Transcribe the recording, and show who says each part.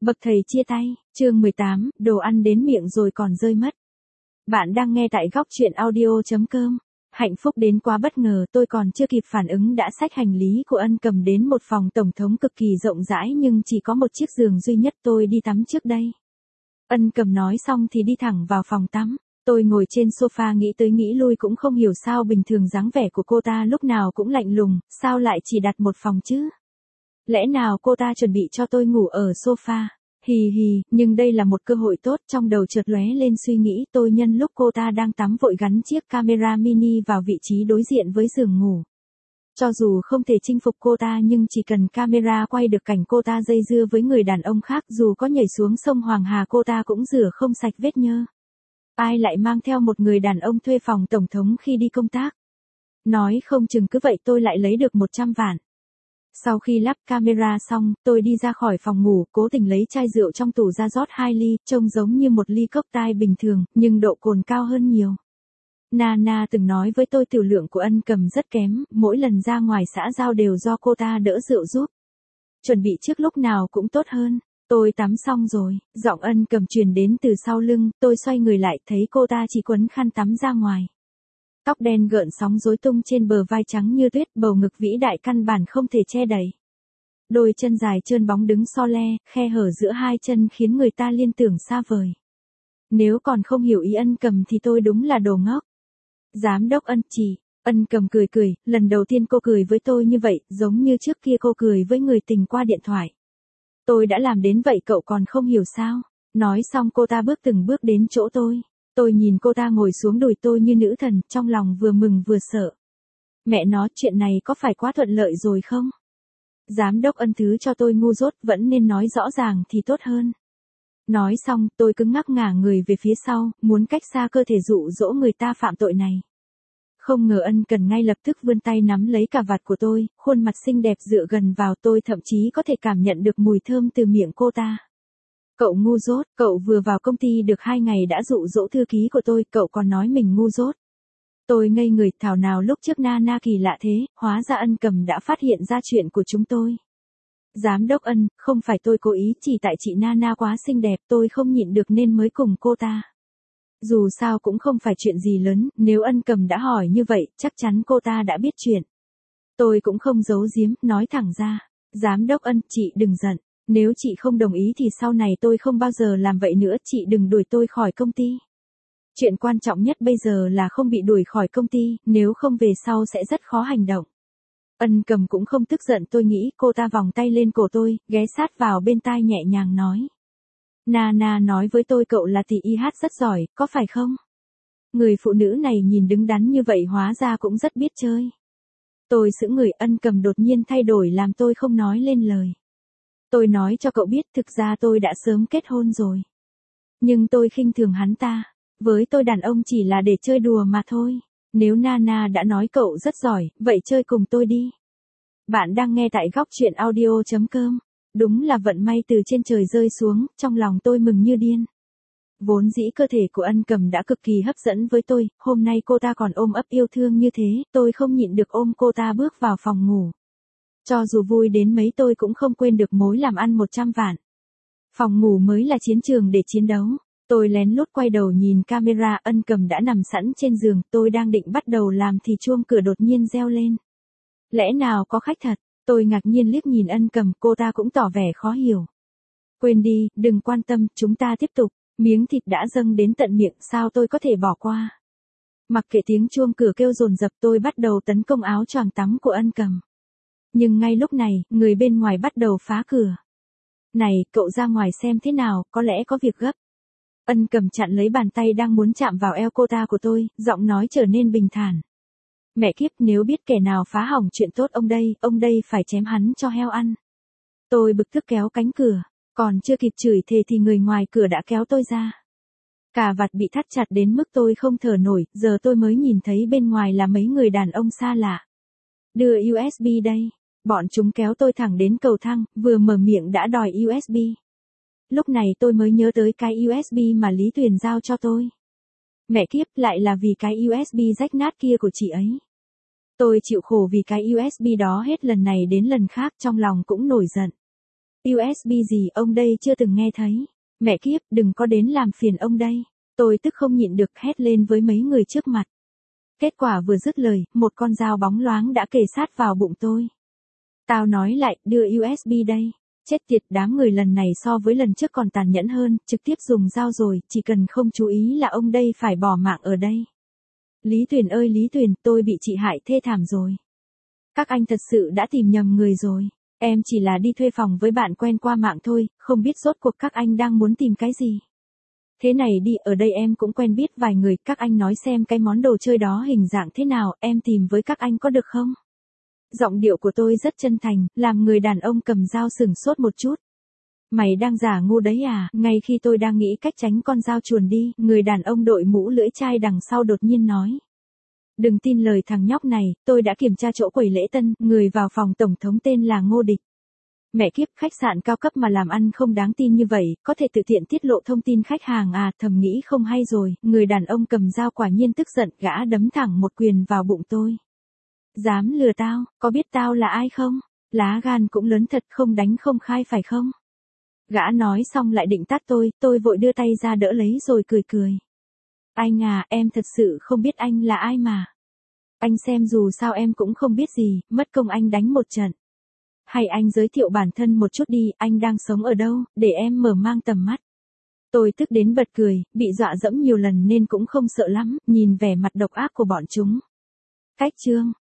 Speaker 1: Bậc thầy chia tay, chương 18, đồ ăn đến miệng rồi còn rơi mất. Bạn đang nghe tại góc truyện audio.com. Hạnh phúc đến quá bất ngờ, tôi còn chưa kịp phản ứng đã xách hành lý của Ân Cầm đến một phòng tổng thống cực kỳ rộng rãi nhưng chỉ có một chiếc giường duy nhất. Tôi đi tắm trước đây. Ân Cầm nói xong thì đi thẳng vào phòng tắm. Tôi ngồi trên sofa nghĩ tới nghĩ lui cũng không hiểu sao bình thường dáng vẻ của cô ta lúc nào cũng lạnh lùng, sao lại chỉ đặt một phòng chứ? Lẽ nào cô ta chuẩn bị cho tôi ngủ ở sofa? Hì hì, nhưng đây là một cơ hội tốt, trong đầu chợt lóe lên suy nghĩ. Tôi nhân lúc cô ta đang tắm vội gắn chiếc camera mini vào vị trí đối diện với giường ngủ. Cho dù không thể chinh phục cô ta nhưng chỉ cần camera quay được cảnh cô ta dây dưa với người đàn ông khác, dù có nhảy xuống sông Hoàng Hà cô ta cũng rửa không sạch vết nhơ. Ai lại mang theo một người đàn ông thuê phòng tổng thống khi đi công tác? Nói không chừng cứ vậy tôi lại lấy được 100 vạn. Sau khi lắp camera xong, tôi đi ra khỏi phòng ngủ, cố tình lấy chai rượu trong tủ ra rót 2 ly, trông giống như một ly cocktail bình thường, nhưng độ cồn cao hơn nhiều. Nana từng nói với tôi tiểu lượng của Ân Cầm rất kém, mỗi lần ra ngoài xã giao đều do cô ta đỡ rượu giúp. Chuẩn bị trước lúc nào cũng tốt hơn. Tôi tắm xong rồi, giọng Ân Cầm truyền đến từ sau lưng, tôi xoay người lại thấy cô ta chỉ quấn khăn tắm ra ngoài. Tóc đen gợn sóng rối tung trên bờ vai trắng như tuyết, bầu ngực vĩ đại căn bản không thể che đậy. Đôi chân dài trơn bóng đứng so le, khe hở giữa hai chân khiến người ta liên tưởng xa vời. Nếu còn không hiểu ý Ân Cầm thì tôi đúng là đồ ngốc. Giám đốc Ân chị, Ân Cầm cười cười, lần đầu tiên cô cười với tôi như vậy, giống như trước kia cô cười với người tình qua điện thoại. Tôi đã làm đến vậy cậu còn không hiểu sao? Nói xong cô ta bước từng bước đến chỗ tôi. Tôi nhìn cô ta ngồi xuống đùi tôi như nữ thần, trong lòng vừa mừng vừa sợ. Mẹ nó, chuyện này có phải quá thuận lợi rồi không? Giám đốc Ân thứ cho tôi ngu dốt, vẫn nên nói rõ ràng thì tốt hơn. Nói xong, tôi cứng ngắc ngả người về phía sau, muốn cách xa cơ thể dụ dỗ người ta phạm tội này. Không ngờ Ân Cần ngay lập tức vươn tay nắm lấy cà vạt của tôi, khuôn mặt xinh đẹp dựa gần vào tôi, thậm chí có thể cảm nhận được mùi thơm từ miệng cô ta. Cậu ngu dốt, cậu vừa vào công ty được 2 ngày đã dụ dỗ thư ký của tôi, cậu còn nói mình ngu dốt. Tôi ngây người, thảo nào lúc trước Nana kỳ lạ thế, hóa ra Ân Cầm đã phát hiện ra chuyện của chúng tôi. Giám đốc Ân, không phải tôi cố ý, chỉ tại chị Nana quá xinh đẹp, tôi không nhịn được nên mới cùng cô ta. Dù sao cũng không phải chuyện gì lớn, nếu Ân Cầm đã hỏi như vậy, chắc chắn cô ta đã biết chuyện. Tôi cũng không giấu giếm, nói thẳng ra. Giám đốc Ân, chị đừng giận. Nếu chị không đồng ý thì sau này tôi không bao giờ làm vậy nữa, chị đừng đuổi tôi khỏi công ty. Chuyện quan trọng nhất bây giờ là không bị đuổi khỏi công ty, nếu không về sau sẽ rất khó hành động. Ân Cầm cũng không tức giận, tôi nghĩ cô ta vòng tay lên cổ tôi, ghé sát vào bên tai nhẹ nhàng nói. Nana nói với tôi cậu là tỷ y hát rất giỏi, có phải không? Người phụ nữ này nhìn đứng đắn như vậy hóa ra cũng rất biết chơi. Tôi sững người, Ân Cầm đột nhiên thay đổi làm tôi không nói lên lời. Tôi nói cho cậu biết thực ra tôi đã sớm kết hôn rồi. Nhưng tôi khinh thường hắn ta. Với tôi đàn ông chỉ là để chơi đùa mà thôi. Nếu Nana đã nói cậu rất giỏi, vậy chơi cùng tôi đi. Bạn đang nghe tại góc truyện audio.com. Đúng là vận may từ trên trời rơi xuống, trong lòng tôi mừng như điên. Vốn dĩ cơ thể của Ân Cầm đã cực kỳ hấp dẫn với tôi, hôm nay cô ta còn ôm ấp yêu thương như thế, tôi không nhịn được ôm cô ta bước vào phòng ngủ. Cho dù vui đến mấy tôi cũng không quên được mối làm ăn 100 vạn. Phòng ngủ mới là chiến trường để chiến đấu. Tôi lén lút quay đầu nhìn camera, Ân Cầm đã nằm sẵn trên giường, tôi đang định bắt đầu làm thì chuông cửa đột nhiên reo lên. Lẽ nào có khách thật? Tôi ngạc nhiên liếc nhìn Ân Cầm, cô ta cũng tỏ vẻ khó hiểu. Quên đi, đừng quan tâm, chúng ta tiếp tục. Miếng thịt đã dâng đến tận miệng, sao tôi có thể bỏ qua? Mặc kệ tiếng chuông cửa kêu dồn dập, tôi bắt đầu tấn công áo choàng tắm của Ân Cầm. Nhưng ngay lúc này, người bên ngoài bắt đầu phá cửa. Này, cậu ra ngoài xem thế nào, có lẽ có việc gấp. Ân Cầm chặn lấy bàn tay đang muốn chạm vào eo cô ta của tôi, giọng nói trở nên bình thản. Mẹ kiếp, nếu biết kẻ nào phá hỏng chuyện tốt ông đây phải chém hắn cho heo ăn. Tôi bực tức kéo cánh cửa, còn chưa kịp chửi thề thì người ngoài cửa đã kéo tôi ra. Cà vạt bị thắt chặt đến mức tôi không thở nổi, giờ tôi mới nhìn thấy bên ngoài là mấy người đàn ông xa lạ. Đưa USB đây. Bọn chúng kéo tôi thẳng đến cầu thang, vừa mở miệng đã đòi USB. Lúc này tôi mới nhớ tới cái USB mà Lý Tuyền giao cho tôi. Mẹ kiếp, lại là vì cái USB rách nát kia của chị ấy. Tôi chịu khổ vì cái USB đó hết lần này đến lần khác, trong lòng cũng nổi giận. USB gì ông đây chưa từng nghe thấy. Mẹ kiếp, đừng có đến làm phiền ông đây. Tôi tức không nhịn được hét lên với mấy người trước mặt. Kết quả vừa dứt lời, một con dao bóng loáng đã kề sát vào bụng tôi. Tao nói lại, đưa USB đây. Chết tiệt, đám người lần này so với lần trước còn tàn nhẫn hơn, trực tiếp dùng dao rồi, chỉ cần không chú ý là ông đây phải bỏ mạng ở đây. Lý Tuyền ơi Lý Tuyền, tôi bị chị hại thê thảm rồi. Các anh thật sự đã tìm nhầm người rồi. Em chỉ là đi thuê phòng với bạn quen qua mạng thôi, không biết rốt cuộc các anh đang muốn tìm cái gì. Thế này đi, ở đây em cũng quen biết vài người, các anh nói xem cái món đồ chơi đó hình dạng thế nào, em tìm với các anh có được không? Giọng điệu của tôi rất chân thành, làm người đàn ông cầm dao sửng sốt một chút. Mày đang giả ngu đấy à? Ngay khi tôi đang nghĩ cách tránh con dao chuồn đi, người đàn ông đội mũ lưỡi chai đằng sau đột nhiên nói. Đừng tin lời thằng nhóc này, tôi đã kiểm tra chỗ quầy lễ tân, người vào phòng tổng thống tên là Ngô Địch. Mẹ kiếp, khách sạn cao cấp mà làm ăn không đáng tin như vậy, có thể tự tiện tiết lộ thông tin khách hàng à, thầm nghĩ không hay rồi, người đàn ông cầm dao quả nhiên tức giận, gã đấm thẳng một quyền vào bụng tôi. Dám lừa tao, có biết tao là ai không? Lá gan cũng lớn thật, không đánh không khai phải không? Gã nói xong lại định tát tôi vội đưa tay ra đỡ lấy rồi cười cười. Anh à, em thật sự không biết anh là ai mà. Anh xem dù sao em cũng không biết gì, mất công anh đánh một trận. Hay anh giới thiệu bản thân một chút đi, anh đang sống ở đâu, để em mở mang tầm mắt. Tôi tức đến bật cười, bị dọa dẫm nhiều lần nên cũng không sợ lắm, nhìn vẻ mặt độc ác của bọn chúng. Cách chương